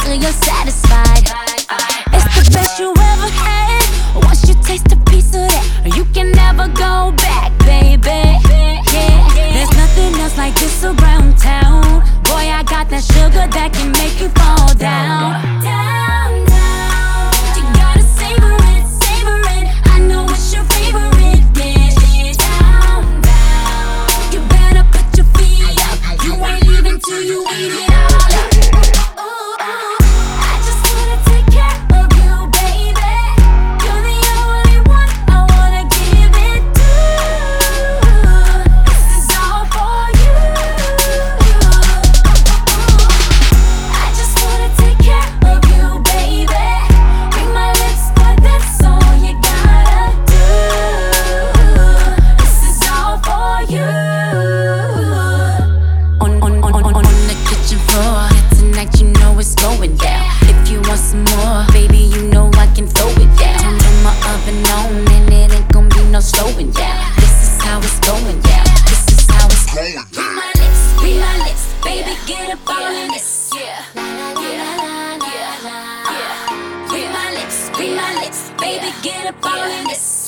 till you're satisfied. It's the best you ever had. Once you taste a piece of that, you can never go back, baby. Yeah, there's nothing else like this around town. Boy, I got that sugar that can make you fall down. Down, down. You gotta savor it, savor it. I know it's your favorite dish. Down, down. You better put your feet up. You ain't leaving till you eat it all up. Ooh, I just wanna take care of you, baby. You're the only one I wanna give it to. This is all for you. I just wanna take care of you, baby. Ring my lips, but that's all you gotta do. This is all for you. On the kitchen floor, tonight you know it's going down. If you want some more, baby, you know I can throw it down. Turn my oven on and it ain't gon' be no slowing down. This is how it's going down. This is how it's going down. Be my lips, baby, get up on this. Yeah, yeah, yeah. Be my lips, baby, get up on this.